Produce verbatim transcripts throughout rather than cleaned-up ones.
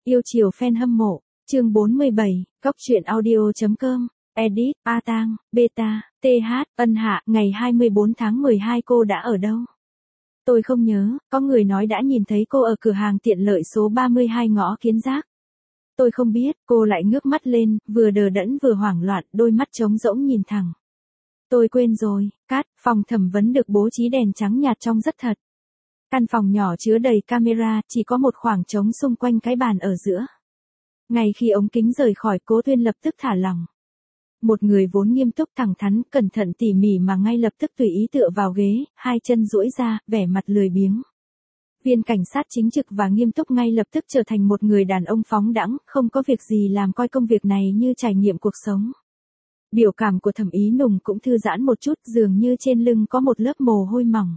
Yêu chiều fan hâm mộ, chương bốn mươi bảy, Cóc truyện audio chấm com, edit, A Tang, Beta, tê hát, Ân Hạ, ngày hai mươi bốn tháng mười hai cô đã ở đâu? Tôi không nhớ, có người nói đã nhìn thấy cô ở cửa hàng tiện lợi số ba mươi hai ngõ Kiến Giác. Tôi không biết, cô lại ngước mắt lên, vừa đờ đẫn vừa hoảng loạn, đôi mắt trống rỗng nhìn thẳng. Tôi quên rồi, cát, phòng thẩm vấn được bố trí đèn trắng nhạt trông rất thật. Căn phòng nhỏ chứa đầy camera, chỉ có một khoảng trống xung quanh cái bàn ở giữa. Ngay khi ống kính rời khỏi, Cố Tuyên lập tức thả lỏng. Một người vốn nghiêm túc thẳng thắn, cẩn thận tỉ mỉ mà ngay lập tức tùy ý tựa vào ghế, hai chân duỗi ra, vẻ mặt lười biếng. Viên cảnh sát chính trực và nghiêm túc ngay lập tức trở thành một người đàn ông phóng đãng, không có việc gì làm coi công việc này như trải nghiệm cuộc sống. Biểu cảm của Thẩm Ý Nùng cũng thư giãn một chút, dường như trên lưng có một lớp mồ hôi mỏng.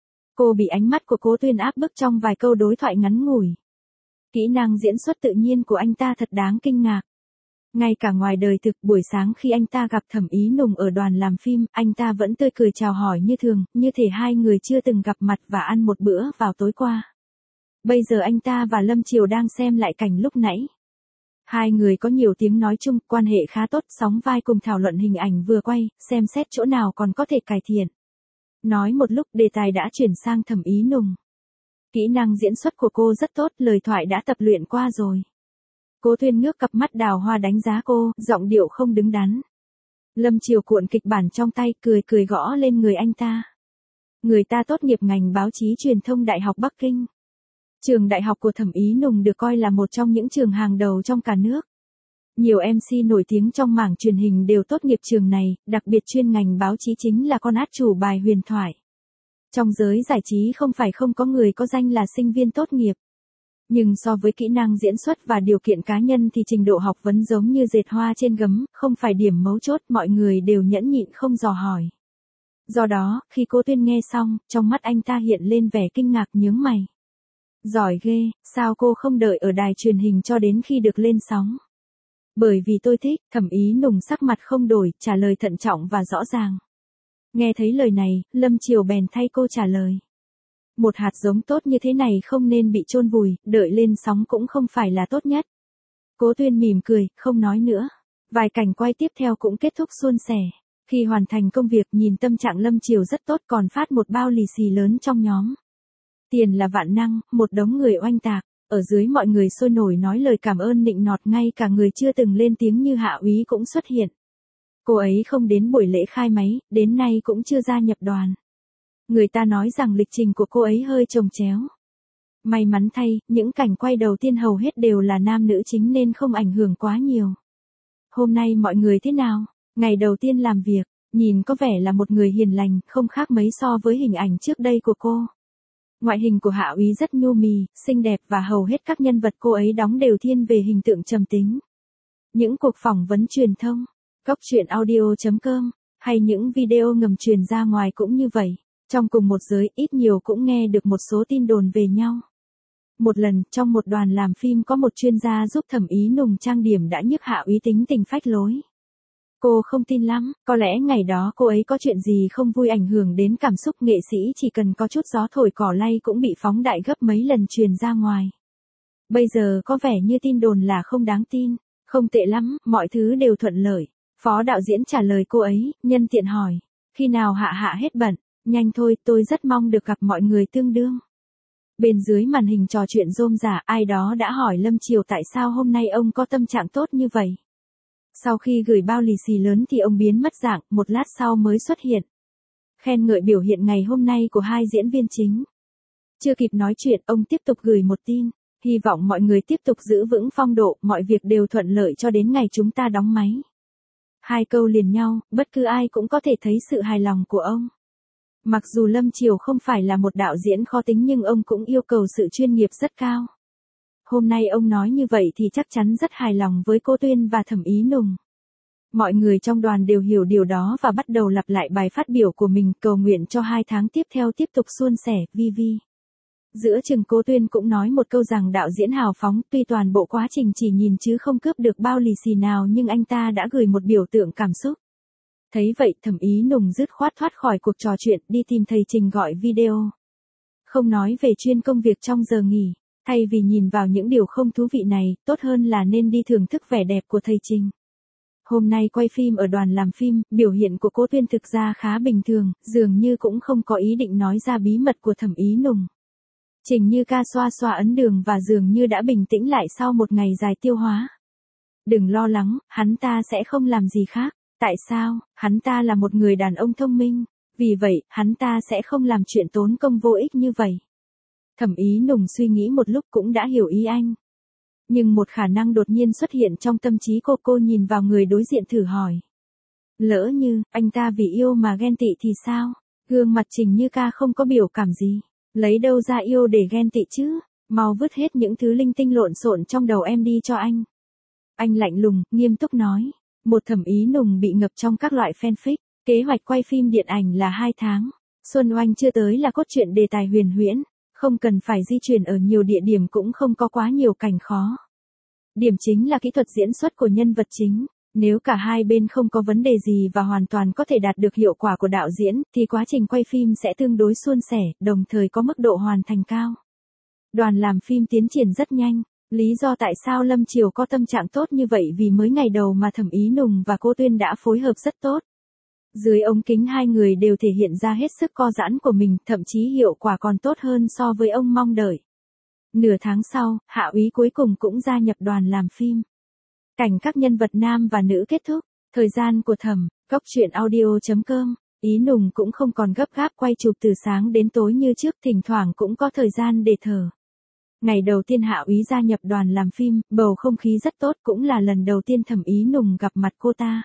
Cô bị ánh mắt của Cố Tuyên áp bức trong vài câu đối thoại ngắn ngủi. Kỹ năng diễn xuất tự nhiên của anh ta thật đáng kinh ngạc. Ngay cả ngoài đời thực, buổi sáng khi anh ta gặp Thẩm Ý Nùng ở đoàn làm phim, anh ta vẫn tươi cười chào hỏi như thường, như thể hai người chưa từng gặp mặt và ăn một bữa vào tối qua. Bây giờ anh ta và Lâm Triều đang xem lại cảnh lúc nãy. Hai người có nhiều tiếng nói chung, quan hệ khá tốt, sóng vai cùng thảo luận hình ảnh vừa quay, xem xét chỗ nào còn có thể cải thiện. Nói một lúc, đề tài đã chuyển sang Thẩm Ý Nùng. Kỹ năng diễn xuất của cô rất tốt, lời thoại đã tập luyện qua rồi. Cố Tuyên ngước cặp mắt đào hoa đánh giá cô, giọng điệu không đứng đắn. Lâm Triều cuộn kịch bản trong tay, cười cười gõ lên người anh ta. Người ta tốt nghiệp ngành báo chí truyền thông Đại học Bắc Kinh. Trường đại học của Thẩm Ý Nùng được coi là một trong những trường hàng đầu trong cả nước. Nhiều em xê nổi tiếng trong mảng truyền hình đều tốt nghiệp trường này, đặc biệt chuyên ngành báo chí chính là con át chủ bài huyền thoại. Trong giới giải trí không phải không có người có danh là sinh viên tốt nghiệp. Nhưng so với kỹ năng diễn xuất và điều kiện cá nhân thì trình độ học vấn giống như dệt hoa trên gấm, không phải điểm mấu chốt, mọi người đều nhẫn nhịn không dò hỏi. Do đó, khi Cố Tuyên nghe xong, trong mắt anh ta hiện lên vẻ kinh ngạc nhướng mày. Giỏi ghê, sao cô không đợi ở đài truyền hình cho đến khi được lên sóng? Bởi vì tôi thích, Thẩm Ý Nùng sắc mặt không đổi, trả lời thận trọng và rõ ràng. Nghe thấy lời này, Lâm Triều bèn thay cô trả lời. Một hạt giống tốt như thế này không nên bị chôn vùi, đợi lên sóng cũng không phải là tốt nhất. Cố Tuyên mỉm cười, không nói nữa. Vài cảnh quay tiếp theo cũng kết thúc suôn sẻ. Khi hoàn thành công việc, nhìn tâm trạng Lâm Triều rất tốt, còn phát một bao lì xì lớn trong nhóm. Tiền là vạn năng, một đống người oanh tạc. Ở dưới mọi người sôi nổi nói lời cảm ơn nịnh nọt, ngay cả người chưa từng lên tiếng như Hạ Úy cũng xuất hiện. Cô ấy không đến buổi lễ khai máy, đến nay cũng chưa gia nhập đoàn. Người ta nói rằng lịch trình của cô ấy hơi chồng chéo. May mắn thay, những cảnh quay đầu tiên hầu hết đều là nam nữ chính nên không ảnh hưởng quá nhiều. Hôm nay mọi người thế nào? Ngày đầu tiên làm việc, nhìn có vẻ là một người hiền lành, không khác mấy so với hình ảnh trước đây của cô. Ngoại hình của Hạ Úy rất nhu mì, xinh đẹp và hầu hết các nhân vật cô ấy đóng đều thiên về hình tượng trầm tính. Những cuộc phỏng vấn truyền thông, Cóc truyện audio chấm com, hay những video ngầm truyền ra ngoài cũng như vậy. Trong cùng một giới, ít nhiều cũng nghe được một số tin đồn về nhau. Một lần, trong một đoàn làm phim có một chuyên gia giúp Thẩm Ý Nùng trang điểm đã nhức Hạ Úy tính tình phách lối. Cô không tin lắm, có lẽ ngày đó cô ấy có chuyện gì không vui ảnh hưởng đến cảm xúc, nghệ sĩ chỉ cần có chút gió thổi cỏ lay cũng bị phóng đại gấp mấy lần truyền ra ngoài. Bây giờ có vẻ như tin đồn là không đáng tin, không tệ lắm, mọi thứ đều thuận lợi. Phó đạo diễn trả lời cô ấy, nhân tiện hỏi, khi nào Hạ Hạ hết bận? Nhanh thôi, tôi rất mong được gặp mọi người tương đương. Bên dưới màn hình trò chuyện rôm rả, ai đó đã hỏi Lâm Triều tại sao hôm nay ông có tâm trạng tốt như vậy. Sau khi gửi bao lì xì lớn thì ông biến mất dạng, một lát sau mới xuất hiện. Khen ngợi biểu hiện ngày hôm nay của hai diễn viên chính. Chưa kịp nói chuyện, ông tiếp tục gửi một tin. Hy vọng mọi người tiếp tục giữ vững phong độ, mọi việc đều thuận lợi cho đến ngày chúng ta đóng máy. Hai câu liền nhau, bất cứ ai cũng có thể thấy sự hài lòng của ông. Mặc dù Lâm Triều không phải là một đạo diễn khó tính nhưng ông cũng yêu cầu sự chuyên nghiệp rất cao. Hôm nay ông nói như vậy thì chắc chắn rất hài lòng với Cố Tuyên và Thẩm Ý Nùng. Mọi người trong đoàn đều hiểu điều đó và bắt đầu lặp lại bài phát biểu của mình, cầu nguyện cho hai tháng tiếp theo tiếp tục suôn sẻ, vi vi. Giữa chừng Cố Tuyên cũng nói một câu rằng đạo diễn hào phóng, tuy toàn bộ quá trình chỉ nhìn chứ không cướp được bao lì xì nào nhưng anh ta đã gửi một biểu tượng cảm xúc. Thấy vậy, Thẩm Ý Nùng dứt khoát thoát khỏi cuộc trò chuyện, đi tìm thầy Trình gọi video. Không nói về chuyên công việc trong giờ nghỉ, Thay vì nhìn vào những điều không thú vị này, tốt hơn là nên đi thưởng thức vẻ đẹp của thầy Trình. Hôm nay quay phim ở đoàn làm phim, biểu hiện của cô Tuyên thực ra khá bình thường, dường như cũng không có ý định nói ra bí mật của Thẩm Ý Nùng. Trình Như Ca xoa xoa ấn đường và dường như đã bình tĩnh lại sau một ngày dài tiêu hóa. Đừng lo lắng, hắn ta sẽ không làm gì khác. Tại sao? Hắn ta là một người đàn ông thông minh. Vì vậy, hắn ta sẽ không làm chuyện tốn công vô ích như vậy. Thẩm Ý Nùng suy nghĩ một lúc cũng đã hiểu ý anh. Nhưng một khả năng đột nhiên xuất hiện trong tâm trí cô. Cô nhìn vào người đối diện thử hỏi. Lỡ như, anh ta vì yêu mà ghen tị thì sao? Gương mặt Trình Như Ca không có biểu cảm gì. Lấy đâu ra yêu để ghen tị chứ? Mau vứt hết những thứ linh tinh lộn xộn trong đầu em đi cho anh. Anh lạnh lùng, nghiêm túc nói. Một Thẩm Ý Nùng bị ngập trong các loại fanfic. Kế hoạch quay phim điện ảnh là hai tháng. Xuân Oanh chưa tới là cốt truyện đề tài huyền huyễn. Không cần phải di chuyển ở nhiều địa điểm cũng không có quá nhiều cảnh khó. Điểm chính là kỹ thuật diễn xuất của nhân vật chính. Nếu cả hai bên không có vấn đề gì và hoàn toàn có thể đạt được hiệu quả của đạo diễn, thì quá trình quay phim sẽ tương đối suôn sẻ, đồng thời có mức độ hoàn thành cao. Đoàn làm phim tiến triển rất nhanh. Lý do tại sao Lâm Chiều có tâm trạng tốt như vậy vì mới ngày đầu mà Thẩm Ý Nùng và cô Tuyên đã phối hợp rất tốt. Dưới ống kính hai người đều thể hiện ra hết sức co giãn của mình, thậm chí hiệu quả còn tốt hơn so với ông mong đợi. Nửa tháng sau, Hạ Úy cuối cùng cũng gia nhập đoàn làm phim. Cảnh các nhân vật nam và nữ kết thúc. Thời gian của Thẩm, Cóc Truyện Audio chấm com. Ý Nùng cũng không còn gấp gáp quay chụp từ sáng đến tối như trước, thỉnh thoảng cũng có thời gian để thở. Ngày đầu tiên Hạ Úy gia nhập đoàn làm phim, bầu không khí rất tốt, cũng là lần đầu tiên Thẩm Ý Nùng gặp mặt cô ta.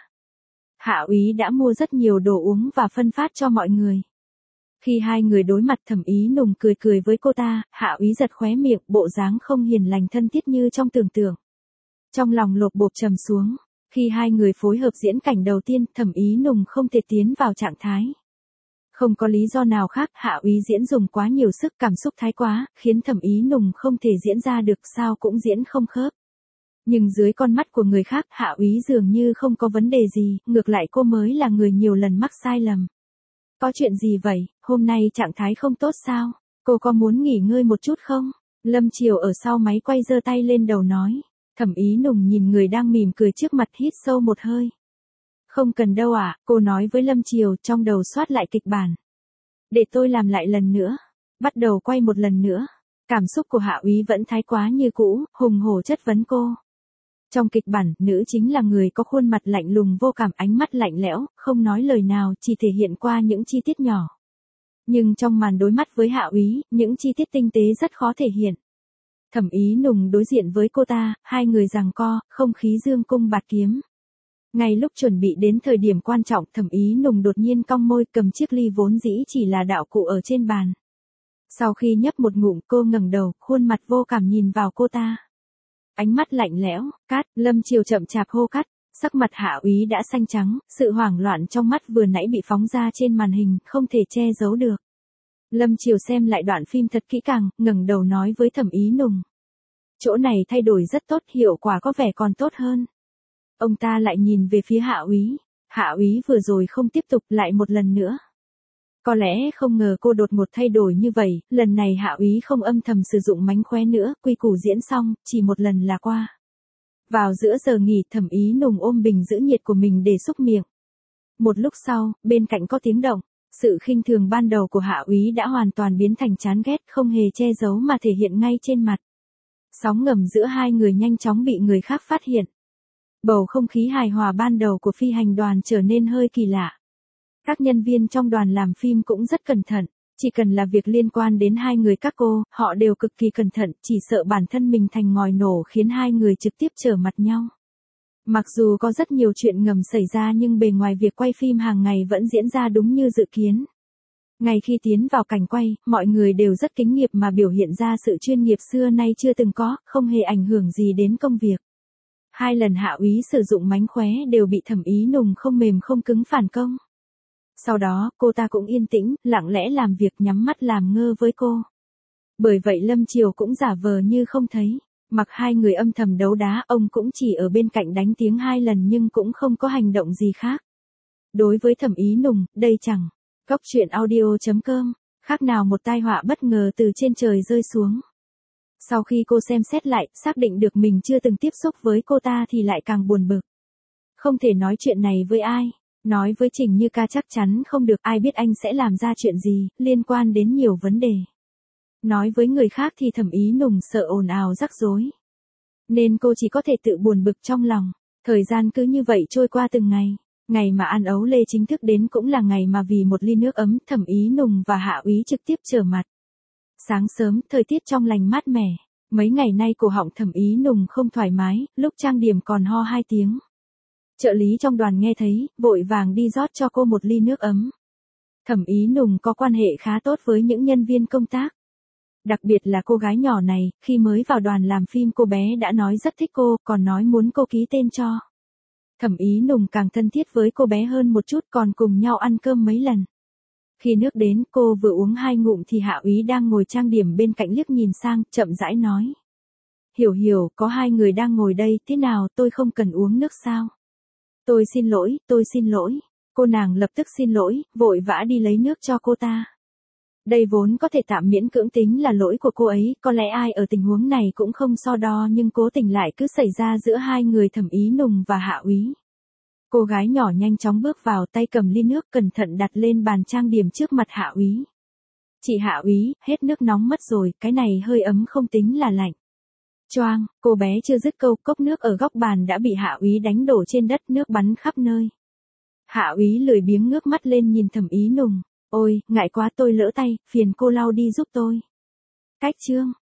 Hạ Úy đã mua rất nhiều đồ uống và phân phát cho mọi người. Khi hai người đối mặt, Thẩm Ý Nùng cười cười với cô ta, Hạ Úy giật khóe miệng, bộ dáng không hiền lành thân thiết như trong tưởng tượng. Trong lòng lột bột trầm xuống, khi hai người phối hợp diễn cảnh đầu tiên, Thẩm Ý Nùng không thể tiến vào trạng thái. Không có lý do nào khác, Hạ Úy diễn dùng quá nhiều sức, cảm xúc thái quá, khiến Thẩm Ý Nùng không thể diễn ra được, sao cũng diễn không khớp. Nhưng dưới con mắt của người khác, Hạ Úy dường như không có vấn đề gì, ngược lại cô mới là người nhiều lần mắc sai lầm. Có chuyện gì vậy, hôm nay trạng thái không tốt sao? Cô có muốn nghỉ ngơi một chút không? Lâm Chiều ở sau máy quay giơ tay lên đầu nói. Thẩm Ý Nùng nhìn người đang mỉm cười trước mặt hít sâu một hơi. Không cần đâu ạ, à, cô nói với Lâm Chiều trong đầu soát lại kịch bản. Để tôi làm lại lần nữa. Bắt đầu quay một lần nữa. Cảm xúc của Hạ Úy vẫn thái quá như cũ, hùng hổ chất vấn cô. Trong kịch bản, nữ chính là người có khuôn mặt lạnh lùng vô cảm, ánh mắt lạnh lẽo, không nói lời nào, chỉ thể hiện qua những chi tiết nhỏ. Nhưng trong màn đối mắt với Hạ Úy, những chi tiết tinh tế rất khó thể hiện. Thẩm Ý Nùng đối diện với cô ta, hai người giằng co, không khí dương cung bạt kiếm. Ngay lúc chuẩn bị đến thời điểm quan trọng, Thẩm Ý Nùng đột nhiên cong môi, cầm chiếc ly vốn dĩ chỉ là đạo cụ ở trên bàn. Sau khi nhấp một ngụm, cô ngẩng đầu, khuôn mặt vô cảm nhìn vào cô ta. Ánh mắt lạnh lẽo, cắt, Lâm Chiều chậm chạp hô cắt, sắc mặt Hạ Úy đã xanh trắng, sự hoảng loạn trong mắt vừa nãy bị phóng ra trên màn hình, không thể che giấu được. Lâm Chiều xem lại đoạn phim thật kỹ càng, ngẩng đầu nói với Thẩm Ý Nùng. Chỗ này thay đổi rất tốt, hiệu quả có vẻ còn tốt hơn. Ông ta lại nhìn về phía Hạ Úy. Hạ Úy vừa rồi không tiếp tục, lại một lần nữa. Có lẽ không ngờ cô đột ngột thay đổi như vậy, lần này Hạ Úy không âm thầm sử dụng mánh khóe nữa, quy củ diễn xong, chỉ một lần là qua. Vào giữa giờ nghỉ, Thẩm Ý Nùng ôm bình giữ nhiệt của mình để xúc miệng. Một lúc sau, bên cạnh có tiếng động, sự khinh thường ban đầu của Hạ Úy đã hoàn toàn biến thành chán ghét, không hề che giấu mà thể hiện ngay trên mặt. Sóng ngầm giữa hai người nhanh chóng bị người khác phát hiện. Bầu không khí hài hòa ban đầu của phi hành đoàn trở nên hơi kỳ lạ. Các nhân viên trong đoàn làm phim cũng rất cẩn thận, chỉ cần là việc liên quan đến hai người các cô, họ đều cực kỳ cẩn thận, chỉ sợ bản thân mình thành ngòi nổ khiến hai người trực tiếp trở mặt nhau. Mặc dù có rất nhiều chuyện ngầm xảy ra nhưng bề ngoài việc quay phim hàng ngày vẫn diễn ra đúng như dự kiến. Ngay khi tiến vào cảnh quay, mọi người đều rất kính nghiệp mà biểu hiện ra sự chuyên nghiệp xưa nay chưa từng có, không hề ảnh hưởng gì đến công việc. Hai lần Hạ Úy sử dụng mánh khóe đều bị Thẩm Ý Nùng không mềm không cứng phản công. Sau đó, cô ta cũng yên tĩnh, lặng lẽ làm việc, nhắm mắt làm ngơ với cô. Bởi vậy Lâm Chiều cũng giả vờ như không thấy. Mặc hai người âm thầm đấu đá, ông cũng chỉ ở bên cạnh đánh tiếng hai lần nhưng cũng không có hành động gì khác. Đối với Thẩm Ý Nùng, đây chẳng Cóc Truyện Audio chấm com, khác nào một tai họa bất ngờ từ trên trời rơi xuống. Sau khi cô xem xét lại, xác định được mình chưa từng tiếp xúc với cô ta thì lại càng buồn bực. Không thể nói chuyện này với ai. Nói với Trình Như Ca chắc chắn không được, ai biết anh sẽ làm ra chuyện gì, liên quan đến nhiều vấn đề. Nói với người khác thì Thẩm Ý Nùng sợ ồn ào rắc rối. Nên cô chỉ có thể tự buồn bực trong lòng. Thời gian cứ như vậy trôi qua từng ngày. Ngày mà An Ấu Lê chính thức đến cũng là ngày mà vì một ly nước ấm, Thẩm Ý Nùng và Hạ Úy trực tiếp trở mặt. Sáng sớm, thời tiết trong lành mát mẻ. Mấy ngày nay cổ họng Thẩm Ý Nùng không thoải mái, lúc trang điểm còn ho hai tiếng. Trợ lý trong đoàn nghe thấy, vội vàng đi rót cho cô một ly nước ấm. Thẩm Ý Nùng có quan hệ khá tốt với những nhân viên công tác. Đặc biệt là cô gái nhỏ này, khi mới vào đoàn làm phim cô bé đã nói rất thích cô, còn nói muốn cô ký tên cho. Thẩm Ý Nùng càng thân thiết với cô bé hơn một chút, còn cùng nhau ăn cơm mấy lần. Khi nước đến, cô vừa uống hai ngụm thì Hạ Úy đang ngồi trang điểm bên cạnh liếc nhìn sang, chậm rãi nói. Hiểu Hiểu, có hai người đang ngồi đây, thế nào, tôi không cần uống nước sao? Tôi xin lỗi, tôi xin lỗi. Cô nàng lập tức xin lỗi, vội vã đi lấy nước cho cô ta. Đây vốn có thể tạm miễn cưỡng tính là lỗi của cô ấy, có lẽ ai ở tình huống này cũng không so đo, nhưng cố tình lại cứ xảy ra giữa hai người Thẩm Ý Nùng và Hạ Úy. Cô gái nhỏ nhanh chóng bước vào, tay cầm ly nước cẩn thận đặt lên bàn trang điểm trước mặt Hạ Úy. Chị Hạ Úy, hết nước nóng mất rồi, cái này hơi ấm không tính là lạnh. Choang, cô bé chưa dứt câu, cốc nước ở góc bàn đã bị Hạ Úy đánh đổ trên đất, nước bắn khắp nơi. Hạ Úy lười biếng ngước mắt lên nhìn Thẩm Ý Nùng. Ôi, ngại quá tôi lỡ tay, phiền cô lau đi giúp tôi. Cách chương.